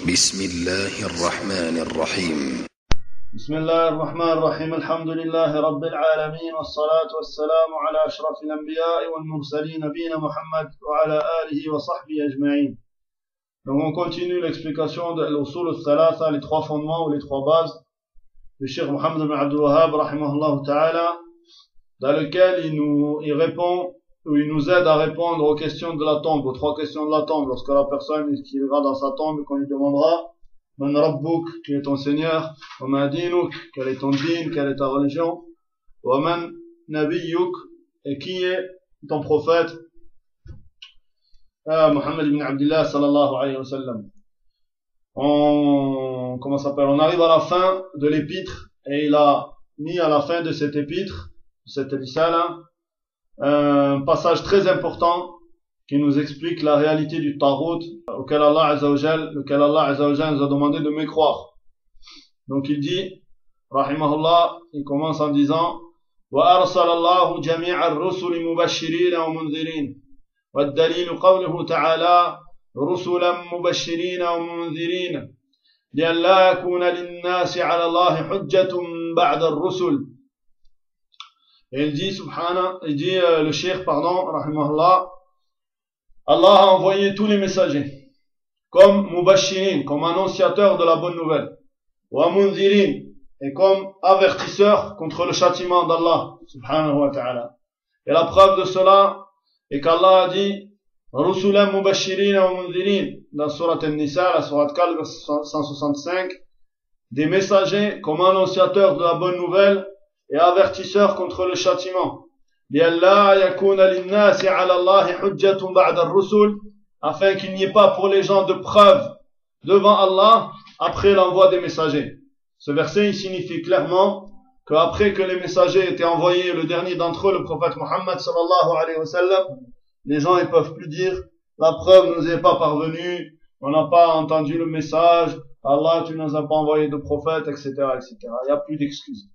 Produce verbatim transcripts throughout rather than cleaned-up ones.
بسم الله الرحمن الرحيم بسم الله الرحمن الرحيم الحمد لله رب العالمين والصلاة والسلام على أشرف الأنبياء والمرسلين نبينا محمد وعلى آله وصحبه أجمعين. Donc on continue l'explication de l'usul al-thalatha, les trois fondements ou les trois bases du Cheikh Mohammed ibn Abdul Wahhab rahimahullah ta'ala, dans lequel il nous il répond ou il nous aide à répondre aux questions de la tombe, aux trois questions de la tombe. Lorsque la personne qui ira dans sa tombe et qu'on lui demandera Man Rabbuk, qui est ton Seigneur, wa ma dinuk, quel est ton din, quelle est ta religion, wa man Nabiyyuk, et qui est ton prophète, ah, Muhammad ibn Abdullah sallallahu alayhi wa sallam. On, comment ça s'appelle, on arrive à la fin de l'épître, et il a mis à la fin de cette épître, cette risala, un passage très important qui nous explique la réalité du Tarout auquel Allah Azza wa Jal, lequel Allah Azza wa Jal nous a demandé de mécroire. Donc il dit, rahimahullah, il commence en disant wa arsala Allahu jami'a ar-rusul mubashirin wa munzirin. والدليل قوله تعالى رسلا مبشرين ومنذرين لئلا يكون للناس على الله حجة بعد الرسل. Et il dit, subhana, il dit, euh, le cheikh, pardon, rahimahullah, Allah a envoyé tous les messagers, comme mubashirin, comme annonciateurs de la bonne nouvelle, wa munzirin, et comme avertisseurs contre le châtiment d'Allah, subhanahu wa ta'ala. Et la preuve de cela est qu'Allah a dit, rusulan mubashirin wa munzirin, dans surat An-Nisa, la surat quatre, cent soixante-cinq, des messagers comme annonciateurs de la bonne nouvelle, et avertisseurs contre le châtiment. Afin qu'il n'y ait pas pour les gens de preuve devant Allah après l'envoi des messagers. Ce verset il signifie clairement qu'après que les messagers étaient envoyés, le dernier d'entre eux, le prophète Mohammed sallallahu alayhi wa sallam, les gens ils peuvent plus dire la preuve ne nous est pas parvenue, on n'a pas entendu le message, Allah tu nous as pas envoyé de prophète, et cetera, et cetera. Il n'y a plus d'excuses.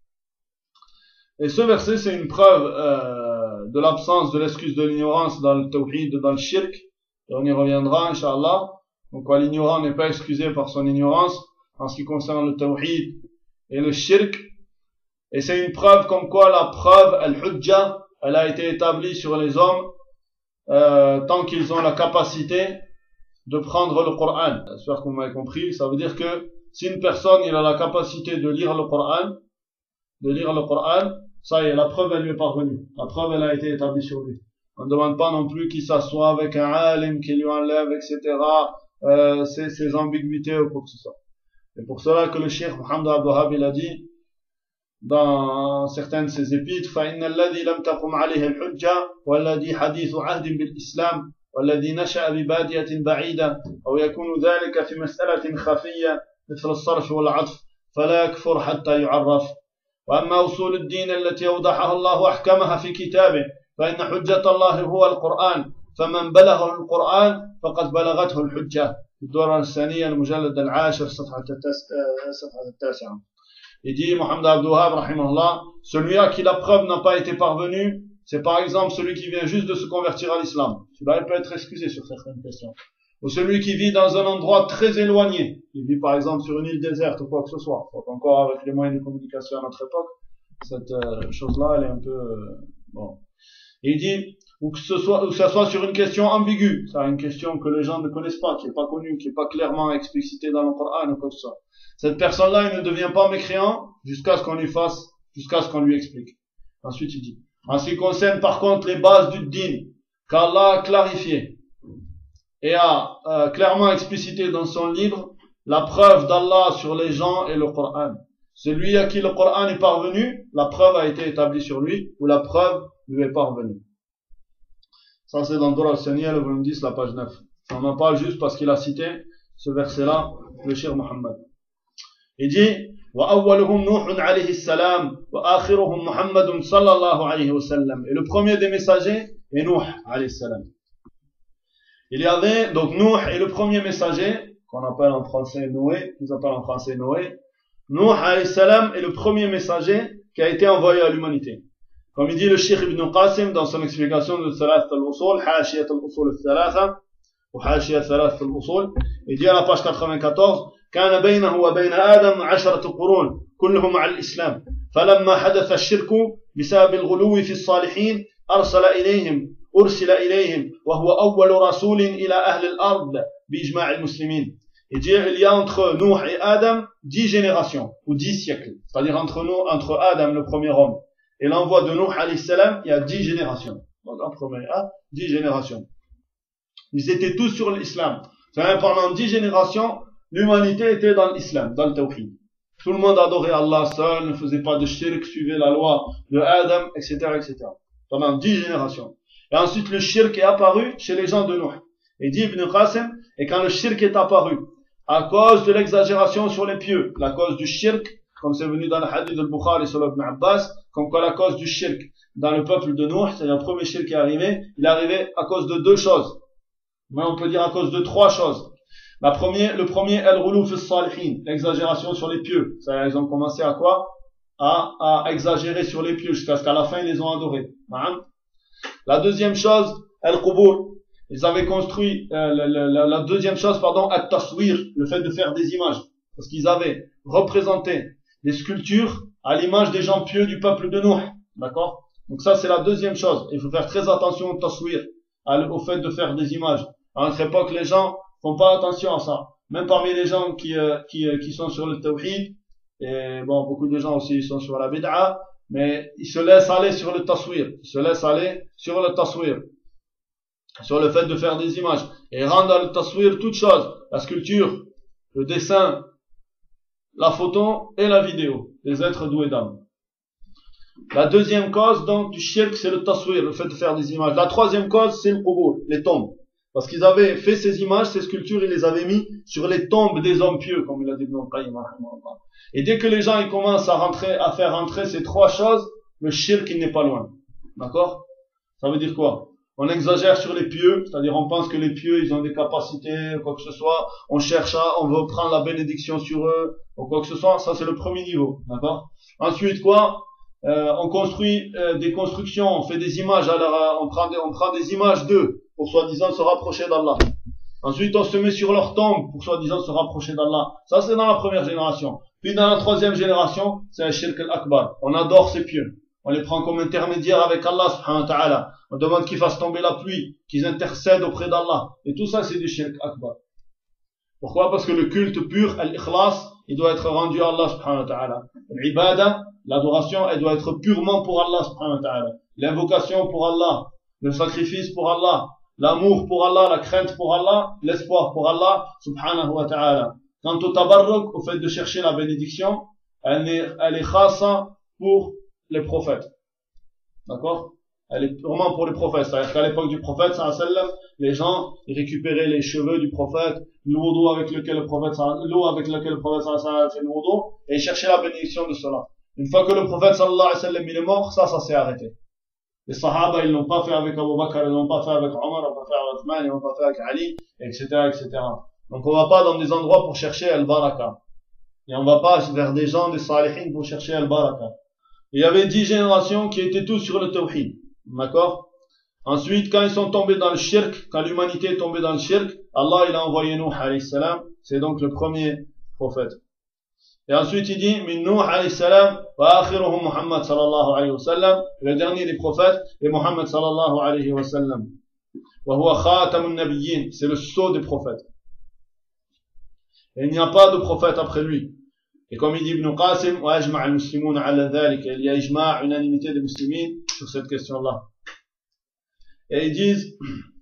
Et ce verset, c'est une preuve euh, de l'absence de l'excuse de l'ignorance dans le tawhid, dans le shirk. Et on y reviendra, Inch'Allah. Donc, l'ignorant n'est pas excusé par son ignorance en ce qui concerne le tawhid et le shirk. Et c'est une preuve comme quoi la preuve, al-hujja, elle a été établie sur les hommes euh, tant qu'ils ont la capacité de prendre le Coran. J'espère que vous m'avez compris. Ça veut dire que si une personne il a la capacité de lire le Coran, de lire le Coran, ça y est, la preuve elle lui est parvenue. La preuve elle a été établie sur lui. On ne demande pas non plus qu'il s'assoie avec un alim, qu'il lui enlève, et cetera. Euh, ses, ses ambiguïtés ou quoi que ce soit. Et pour cela que le cheikh Mohammed Abdul Wahhab il a dit dans certaines de ses épîtres فَإِنَّ الَّذِي لَمْ تَقُمْ عَلَيْهِ الْحُجَّةُ وَالَّذِي حَدِيثُ عَهْدٍ بِالْإِسْلَامِ وَالَّذِي نَشَأَ بِبَادِيَةٍ بَعِيدَةٍ أو يكون ذلك في مسألة خفية مثل الصرف والعطف فلا يكفر حتى يعرف. وأما أصول الدين التي أوضحها الله أحكمها في كتابه فإن حجة الله هو القرآن فمن بلغه القرآن فقد بلغته الحجة. الدورة الثانية المجلد العاشر صفحة التاسعة. Il dit Mohammed Abdul Wahhab rahimahullah, celui à qui la preuve n'a pas été parvenue, c'est par exemple celui qui vient juste de se convertir à l'islam. Celui-là il peut être excusé sur certaines questions. Ou celui qui vit dans un endroit très éloigné, il vit par exemple sur une île déserte ou quoi que ce soit, donc encore avec les moyens de communication à notre époque, cette euh, chose-là, elle est un peu euh, bon. Et il dit, ou que ce soit, ou que ce soit sur une question ambiguë, c'est une question que les gens ne connaissent pas, qui est pas connue, qui est pas clairement explicitée dans le Coran ou quoi que ce soit. Cette personne-là, il ne devient pas mécréant jusqu'à ce qu'on lui fasse, jusqu'à ce qu'on lui explique. Ensuite, il dit, en ce qui concerne par contre les bases du din, qu'Allah a clarifié et a euh, clairement explicité dans son livre la preuve d'Allah sur les gens et le Coran. Celui à qui le Coran est parvenu, la preuve a été établie sur lui, ou la preuve lui est parvenue. Ça c'est dans Dura al-Saniya, le volume dix, la page neuf. On en parle juste parce qu'il a cité ce verset-là, le Cheikh Mohammed. Il dit وَأَوَّلُهُمْ نُوحٌ عَلَيْهِ السَّلَامُ وَآخِرُهُمْ مُحَمَّدٌ صَلَّى اللَّهُ عَلَيْهِ وَسَلَّمَ. Et le premier des messagers est Nuh alayhi salam. Il y avait, donc, Nuh est le premier messager, qu'on appelle en français Noé, qu'ils appellent en français Noé. Nuh alayhi salam est le premier messager qui a été envoyé à l'humanité. Comme il dit le Cheikh Ibn Qasim dans son explication de Salat al-Usul, Hashiyat al-Usul al-Thalatha, وحاشية ثلاث في الأصول. Il dit à la page quatre-vingt-quatorze كان بينه وبين آدم عشرة قرون كلهم مع الإسلام فلما حدث الشرك بسبب الغلو في الصالحين أرسل إليهم أرسل إليهم وهو أول رسول إلى أهل الأرض بإجماع المسلمين. Il dit il y a entre Nuh et Adam dix générations ou dix siècles, c'est-à-dire entre nous, entre Adam le premier homme et l'envoi de Nuh alayhi salam, il y a dix générations. Donc entre Nuh et dix générations. Ils étaient tous sur l'islam. Pendant dix générations, l'humanité était dans l'islam, dans le tawhid. Tout le monde adorait Allah seul, ne faisait pas de shirk, suivait la loi de Adam, et cetera, et cetera. Pendant dix générations. Et ensuite, le shirk est apparu chez les gens de Nuh. Et dit Ibn Qasim, et quand le shirk est apparu, à cause de l'exagération sur les pieux, la cause du shirk, comme c'est venu dans le hadith de Bukhari sur Ibn Abbas, comme quoi la cause du shirk dans le peuple de Nuh, c'est le premier shirk qui est arrivé, il est arrivé à cause de deux choses. Mais on peut dire à cause de trois choses. La première, le premier, al-ghulu fi s-salihin, l'exagération sur les pieux. Ça, ils ont commencé à quoi? À, à exagérer sur les pieux jusqu'à ce qu'à la fin ils les ont adorés. La deuxième chose, al-qubur. Ils avaient construit, euh, la, la, la deuxième chose, pardon, at-taswir, le fait de faire des images. Parce qu'ils avaient représenté des sculptures à l'image des gens pieux du peuple de Nuh. D'accord? Donc ça, c'est la deuxième chose. Il faut faire très attention au taswir, au fait de faire des images. À notre époque, les gens font pas attention à ça. Même parmi les gens qui, euh, qui, euh, qui sont sur le tawhid, et bon, beaucoup de gens aussi sont sur la bid'a, mais ils se laissent aller sur le taswir. Ils se laissent aller sur le taswir. Sur le fait de faire des images. Et rendre dans le taswir toutes choses. La sculpture, le dessin, la photo et la vidéo. Les êtres doués d'âme. La deuxième cause, donc, du shirk, c'est le taswir, le fait de faire des images. La troisième cause, c'est le qubur, les tombes. Parce qu'ils avaient fait ces images, ces sculptures, ils les avaient mis sur les tombes des hommes pieux, comme il a dit Ibn Qayyim. Et dès que les gens, ils commencent à rentrer, à faire rentrer ces trois choses, le shirk, il n'est pas loin. D'accord? Ça veut dire quoi? On exagère sur les pieux, c'est-à-dire on pense que les pieux, ils ont des capacités, quoi que ce soit. On cherche à, on veut prendre la bénédiction sur eux, ou quoi que ce soit. Ça, c'est le premier niveau. D'accord? Ensuite, quoi? Euh, on construit euh, des constructions, on fait des images, alors on prend des, on prend des images d'eux pour soi-disant se rapprocher d'Allah. Ensuite, on se met sur leur tombe pour soi-disant se rapprocher d'Allah. Ça, c'est dans la première génération. Puis dans la troisième génération, c'est un shirk al-akbar. On adore ces pieux. On les prend comme intermédiaires avec Allah subhanahu wa ta'ala. On demande qu'ils fassent tomber la pluie, qu'ils intercèdent auprès d'Allah. Et tout ça, c'est du shirk akbar. Pourquoi? Parce que le culte pur, al-ikhlas, il doit être rendu à Allah subhanahu wa ta'ala. L'ibada, l'adoration, elle doit être purement pour Allah subhanahu wa ta'ala. L'invocation pour Allah, le sacrifice pour Allah, l'amour pour Allah, la crainte pour Allah, l'espoir pour Allah subhanahu wa ta'ala. Quant au tabarruk, au fait de chercher la bénédiction, elle est, elle est khassa pour les prophètes. D'accord? Elle est purement pour les prophètes. C'est-à-dire qu'à l'époque du prophète, sallallahu alayhi wa sallam, les gens, ils récupéraient les cheveux du prophète, l'eau avec lequel le prophète, l'eau avec laquelle le prophète, sallallahu alayhi wa sallam, fait le wudu, et ils cherchaient la bénédiction de cela. Une fois que le prophète, sallallahu alayhi wa sallam, il est mort, ça, ça s'est arrêté. Les sahaba, ils l'ont pas fait avec Abu Bakr, ils l'ont pas fait avec Omar, ils l'ont pas fait avec Othman, ils l'ont pas fait avec Ali, et cetera, et cetera. Donc on va pas dans des endroits pour chercher al-baraka. Et on va pas vers des gens, des salihin pour chercher al-baraka. Il y avait dix générations qui étaient tous sur le tawhid. D'accord? Ensuite, quand ils sont tombés dans le shirk, quand l'humanité est tombée dans le shirk, Allah, il a envoyé Nuh alayhi salam. C'est donc le premier prophète. Et ensuite, il dit, min Nuh alayhi salam, wa akhiruhum Muhammad sallallahu alayhi wa sallam. Le dernier des prophètes est Muhammad sallallahu alayhi wa sallam. Wa huwa khatamun nabiyyin. C'est le sceau des prophètes. Et il n'y a pas de prophète après lui. Et comme il dit Ibn Qasim, wa ajma' al-muslimun ala dhalik, il y a ijma', unanimité des musulmans sur cette question-là. Et ils disent,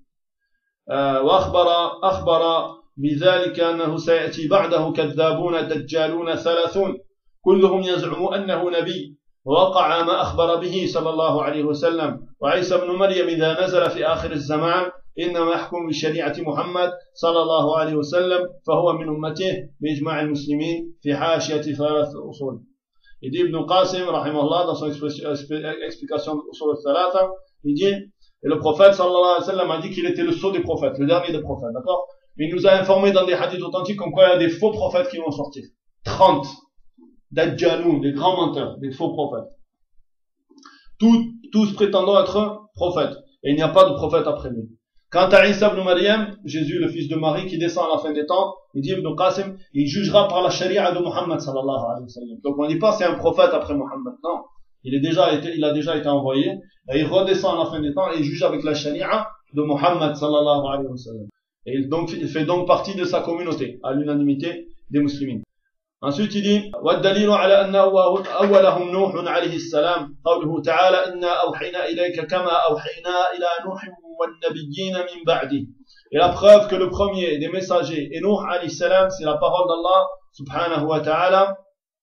wa akhbara, akhbara, بذلك أنه سيأتي بعده كذابون دجالون ثلاثون كلهم يزعم أنه نبي ووقع ما أخبر به صلى الله عليه وسلم وعيسى بن مريم إذا نزل في آخر الزمان إنما يحكم بشريعة محمد صلى الله عليه وسلم فهو من أمته بإجماع المسلمين في حاشية ثلاث أصول. Il dit Ibn Qasim rahimahullah dans son explication de l'usul al-thalatha, il dit, et le prophète sallallahu alayhi wa sallam a dit qu'il était le sceau des prophètes, le dernier des prophètes, d'accord? Mais il nous a informé dans des hadiths authentiques comme quoi il y a des faux prophètes qui vont sortir. trente. Dajjaloun, des grands menteurs, des faux prophètes. Tous, tous prétendant être prophètes. Et il n'y a pas de prophète après lui. Quant à Isa ibn Maryam, Jésus, le fils de Marie, qui descend à la fin des temps, il dit Ibn Qasim, il jugera par la charia de Muhammad sallallahu alayhi wa sallam. Donc on ne dit pas c'est un prophète après Muhammad, non. Il, est déjà été, il a déjà été envoyé, et il redescend à la fin des temps et il juge avec la charia de Muhammad sallallahu alayhi wa sallam. Et il, donc, il fait donc partie de sa communauté, à l'unanimité des musulmans. Ensuite il dit وَالدَّلِيلُ عَلَى أَنَّهُ أَوَّلَهُمْ نُوحٌ عَلَيْهِ السَّلَامُ قَوْلُهُ تَعَالَى إِنَّا أَوْحَيْنَا إِلَيْكَ كَمَا أَوْحَيْنَا إِلَى نُوحٍ وَالنَّبِيِّينَ مِنْ بَعْدِهِ. Et la preuve que le premier des messagers est Nuh alayhi salam, c'est la parole d'Allah subhanahu wa ta'ala.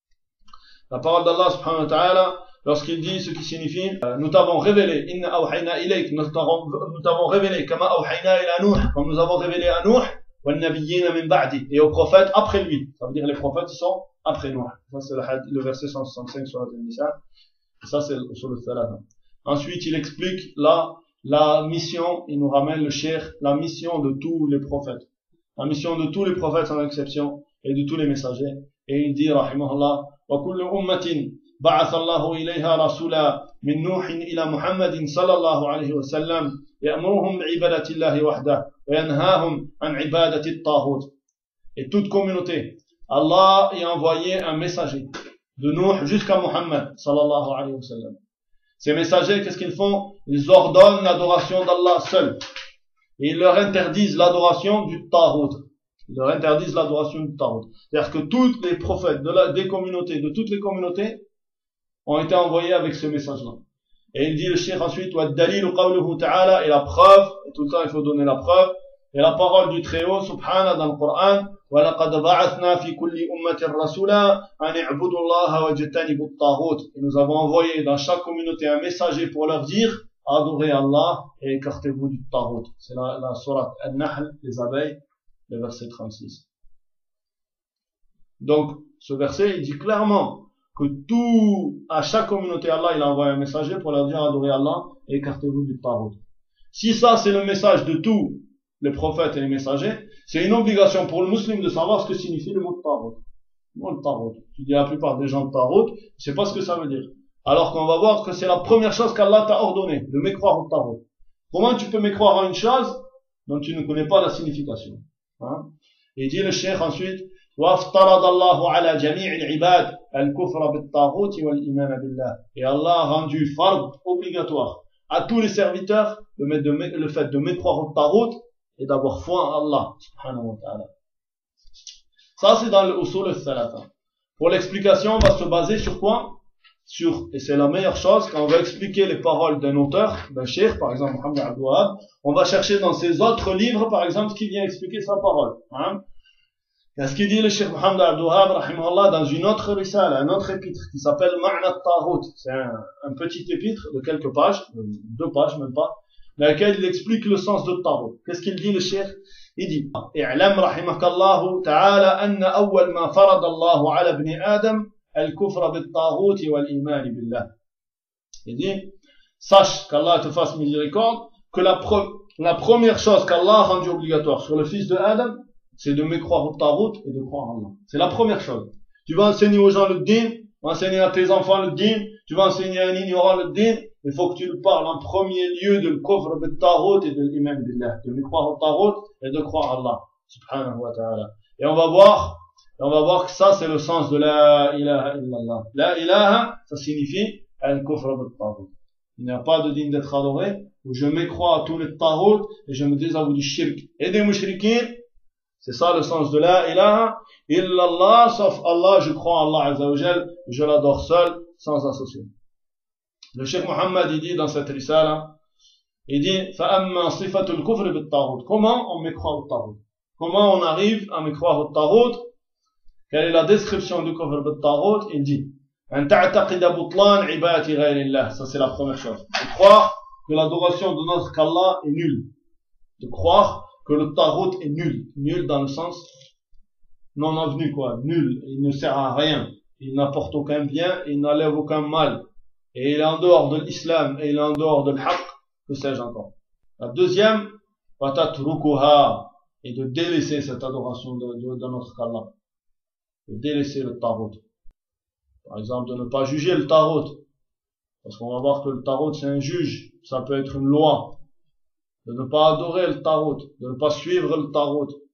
La parole d'Allah subhanahu wa ta'ala, lorsqu'il dit ce qui signifie euh, nous t'avons révélé, inna awhayna ilayk, nous t'avons révélé, kama awhayna ila Nuh, comme nous avons révélé à Nuh, wal nabiyyina min ba'di, et aux prophètes après lui. Ça veut dire les prophètes sont après Nuh. Ça c'est le, le verset cent soixante-cinq sur la Nisa. Ça c'est sur le Thalatha. Ensuite il explique là la mission, il nous ramène le cheikh, la mission de tous les prophètes. La mission de tous les prophètes sans exception et de tous les messagers. Et il dit, rahimahullah, wa kullu ummatin ba'atha Allahu ilayha rasula min Nuhin ila Muhammadin sallallahu alayhi wa sallam ya'muruhum bi'ibadati Allahi wahdah wa yanhahum an ibadati at-taghut. Et toute communauté, Allah y a envoyé un messager de Nuh jusqu'à Muhammad sallallahu alayhi wa sallam. Ces messagers, qu'est-ce qu'ils font? Ils ordonnent l'adoration d'Allah seul. Et ils leur interdisent l'adoration du Taghut. Ils leur interdisent l'adoration du Taghut. C'est-à-dire que tous les prophètes de la, des communautés, de toutes les communautés, ont été envoyés avec ce message-là. Et il dit le cheikh ensuite, وَالدَّلِيلُ قَوْلُهُ تَعَالَى, et la preuve, et tout le temps il faut donner la preuve, et la parole du Très-Haut, subhana, dans le Coran, وَلَقَدْ بَعَثْنَا فِي كُلِّ أُمَّةٍ رَسُولًا أَنِ اعْبُدُوا اللَّهَ وَاجْتَنِبُوا الطَّاغُوتَ. Et nous avons envoyé dans chaque communauté un messager pour leur dire, adorez Allah et écartez-vous du Taghut. C'est la, la sourate An-Nahl, les abeilles, le verset trente-six. Donc, ce verset, il dit clairement que tout, à chaque communauté, Allah, il a envoyé un messager pour leur dire adorez Allah et écartez-vous du Taghut. Si ça, c'est le message de tous les prophètes et les messagers, c'est une obligation pour le musulman de savoir ce que signifie le mot Taghut. Le mot Taghut. Tu dis à la plupart des gens de Taghut, je sais pas ce que ça veut dire. Alors qu'on va voir que c'est la première chose qu'Allah t'a ordonné, de mécroire au Taghut. Comment tu peux mécroire à une chose dont tu ne connais pas la signification? Hein? Et dit le cheikh ensuite, وَافْتَرَضَ اللَّهُ عَلَى جَمِيعِ الْعِبَادِ الْكُفْرَ بِالطَّاغُوتِ وَالْإِيمَانَ بِاللَّهِ. Et Allah a rendu fard, obligatoire, à tous les serviteurs, le, de, le fait de mécroire au Taghut et d'avoir foi en Allah, subhanahu wa ta'ala. Ça c'est dans le usul al-thalatha. Pour l'explication, on va se baser sur quoi? Sur, et c'est la meilleure chose, quand on va expliquer les paroles d'un auteur, d'un cheikh, par exemple Muhammad Abdul Wahhab, on va chercher dans ses autres livres, par exemple, ce qui vient expliquer sa parole. Hein? Et ce qu'il dit le cheikh Muhammad Abdul Wahhab, rahimahullah, dans une autre risale, un autre épître, qui s'appelle Ma'na at-Taghut. C'est un, un petit épître de quelques pages, deux pages même pas, dans lequel il explique le sens de Taghut. Qu'est-ce qu'il dit le cheikh? Il dit, i'lam rahimakallahu ta'ala anna awwal ma farada Allahu ala ibn Adam al-kufra bit-taghut wal-iman billah. Il dit, sache qu'Allah te fasse miséricorde, que la, pre la première chose qu'Allah a rendue obligatoire sur le fils de Adam, c'est de mécroire au Taghut et de croire en Allah. C'est la première chose. Tu vas enseigner aux gens le din, enseigner à tes enfants le din, tu vas enseigner à un ignorant le din, il faut que tu lui parles en premier lieu de kufr bit-taghut et de l'iman billah, de mécroire au Taghut et de croire en Allah, subhanahu wa ta'ala. Et on va voir, et on va voir que ça c'est le sens de la ilaha illallah. La ilaha, ça signifie al-kufr bit-taghut. Il n'y a pas de digne d'être adoré, où je mécrois à tous les taghut et je me désavoue du shirk et des mushrikines. C'est ça le sens de la ilaha illallah, sauf Allah, je crois en Allah azza wa jal, je l'adore seul, sans associé. Le cheikh Mohammed, il dit dans cette risala, il dit, فَأَمَّا صِفَةُ الْكُفْرِ بِالطَّاغُوتِ. Comment on mécroit au Taghut? Comment on arrive à mécroire au Taghut? Quelle est la description du kufr bit-taghut? Il dit, أَن تَعْتَقِدَ بُطْلَانِ عِبَادَةِ غَيْرِ اللَّهِ. Ça c'est la première chose. De croire que l'adoration de notre qu'Allah est nulle. De croire que le Taghut est nul. Nul dans le sens non avenu, quoi. Nul. Il ne sert à rien. Il n'apporte aucun bien, il n'enlève aucun mal. Et il est en dehors de l'islam, et il est en dehors de l'haq, que sais-je encore. La deuxième, watatrukuha, et de délaisser cette adoration de, de, de notre Allah. De délaisser le Taghut. Par exemple, de ne pas juger le Taghut. Parce qu'on va voir que le Taghut c'est un juge, ça peut être une loi. de ne pas adorer le tarot, de ne pas suivre le tarot,